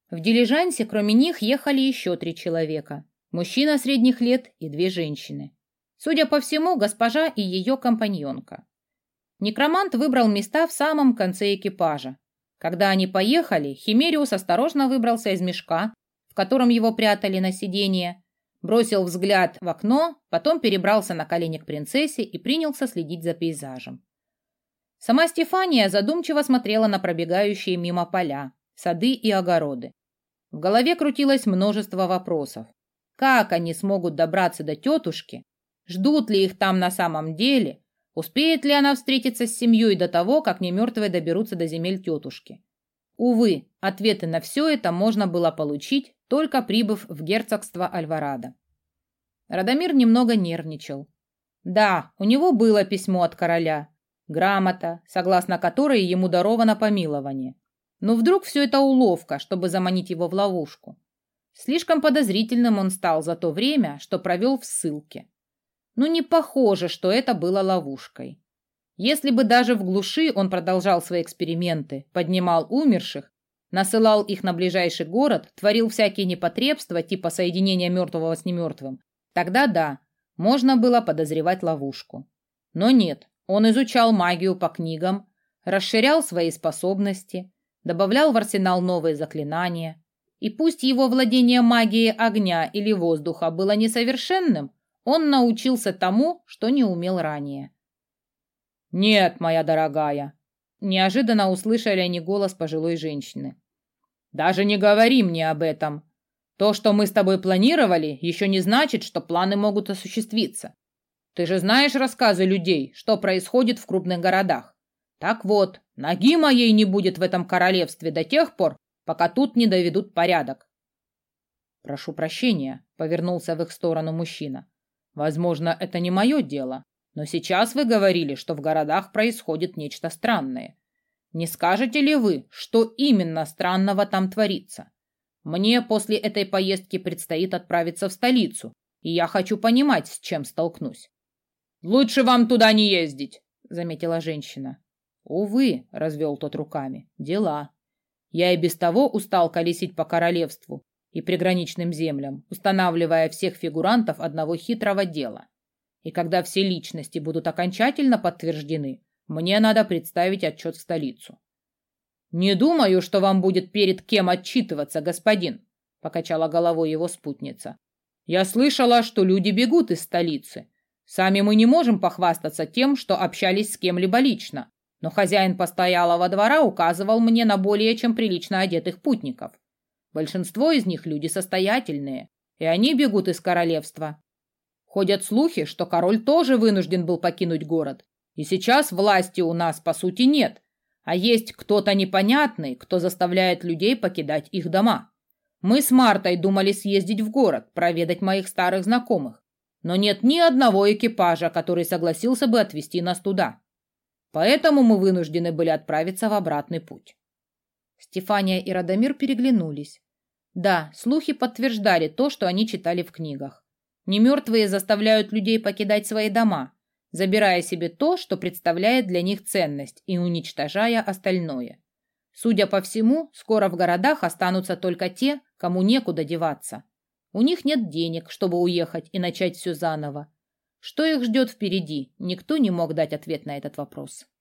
В дилижансе кроме них ехали еще 3 человека. Мужчина средних лет и 2 женщины. Судя по всему, госпожа и ее компаньонка. Некромант выбрал места в самом конце экипажа. Когда они поехали, Химериус осторожно выбрался из мешка, в котором его прятали на сиденье, бросил взгляд в окно, потом перебрался на колени к принцессе и принялся следить за пейзажем. Сама Стефания задумчиво смотрела на пробегающие мимо поля, сады и огороды. В голове крутилось множество вопросов. Как они смогут добраться до тетушки? Ждут ли их там на самом деле? Успеет ли она встретиться с семьей до того, как немертвые доберутся до земель тетушки? Увы, ответы на все это можно было получить, только прибыв в герцогство Альварадо. Радомир немного нервничал. Да, у него было письмо от короля, грамота, согласно которой ему даровано помилование. Но вдруг все это уловка, чтобы заманить его в ловушку. Слишком подозрительным он стал за то время, что провел в ссылке. Но не похоже, что это было ловушкой. Если бы даже в глуши он продолжал свои эксперименты, поднимал умерших, насылал их на ближайший город, творил всякие непотребства типа соединения мертвого с немертвым, тогда да, можно было подозревать ловушку. Но нет, он изучал магию по книгам, расширял свои способности, добавлял в арсенал новые заклинания. И пусть его владение магией огня или воздуха было несовершенным, он научился тому, что не умел ранее. «Нет, моя дорогая», – неожиданно услышали они голос пожилой женщины. «Даже не говори мне об этом. То, что мы с тобой планировали, еще не значит, что планы могут осуществиться. Ты же знаешь рассказы людей, что происходит в крупных городах. Так вот, ноги моей не будет в этом королевстве до тех пор, пока тут не доведут порядок». «Прошу прощения», – повернулся в их сторону мужчина. «Возможно, это не мое дело, но сейчас вы говорили, что в городах происходит нечто странное. Не скажете ли вы, что именно странного там творится? Мне после этой поездки предстоит отправиться в столицу, и я хочу понимать, с чем столкнусь». «Лучше вам туда не ездить», — заметила женщина. «Увы», — развел тот руками, — «дела. Я и без того устал колесить по королевству и приграничным землям, устанавливая всех фигурантов одного хитрого дела. И когда все личности будут окончательно подтверждены, мне надо представить отчет в столицу». «Не думаю, что вам будет перед кем отчитываться, господин», — покачала головой его спутница. «Я слышала, что люди бегут из столицы. Сами мы не можем похвастаться тем, что общались с кем-либо лично, но хозяин постоялого двора указывал мне на более чем прилично одетых путников. Большинство из них люди состоятельные, и они бегут из королевства. Ходят слухи, что король тоже вынужден был покинуть город, и сейчас власти у нас, по сути, нет, а есть кто-то непонятный, кто заставляет людей покидать их дома. Мы с Мартой думали съездить в город, проведать моих старых знакомых, но нет ни одного экипажа, который согласился бы отвезти нас туда. Поэтому мы вынуждены были отправиться в обратный путь». Стефания и Радомир переглянулись. Да, слухи подтверждали то, что они читали в книгах. Немертвые заставляют людей покидать свои дома, забирая себе то, что представляет для них ценность, и уничтожая остальное. Судя по всему, скоро в городах останутся только те, кому некуда деваться. У них нет денег, чтобы уехать и начать все заново. Что их ждет впереди, никто не мог дать ответ на этот вопрос.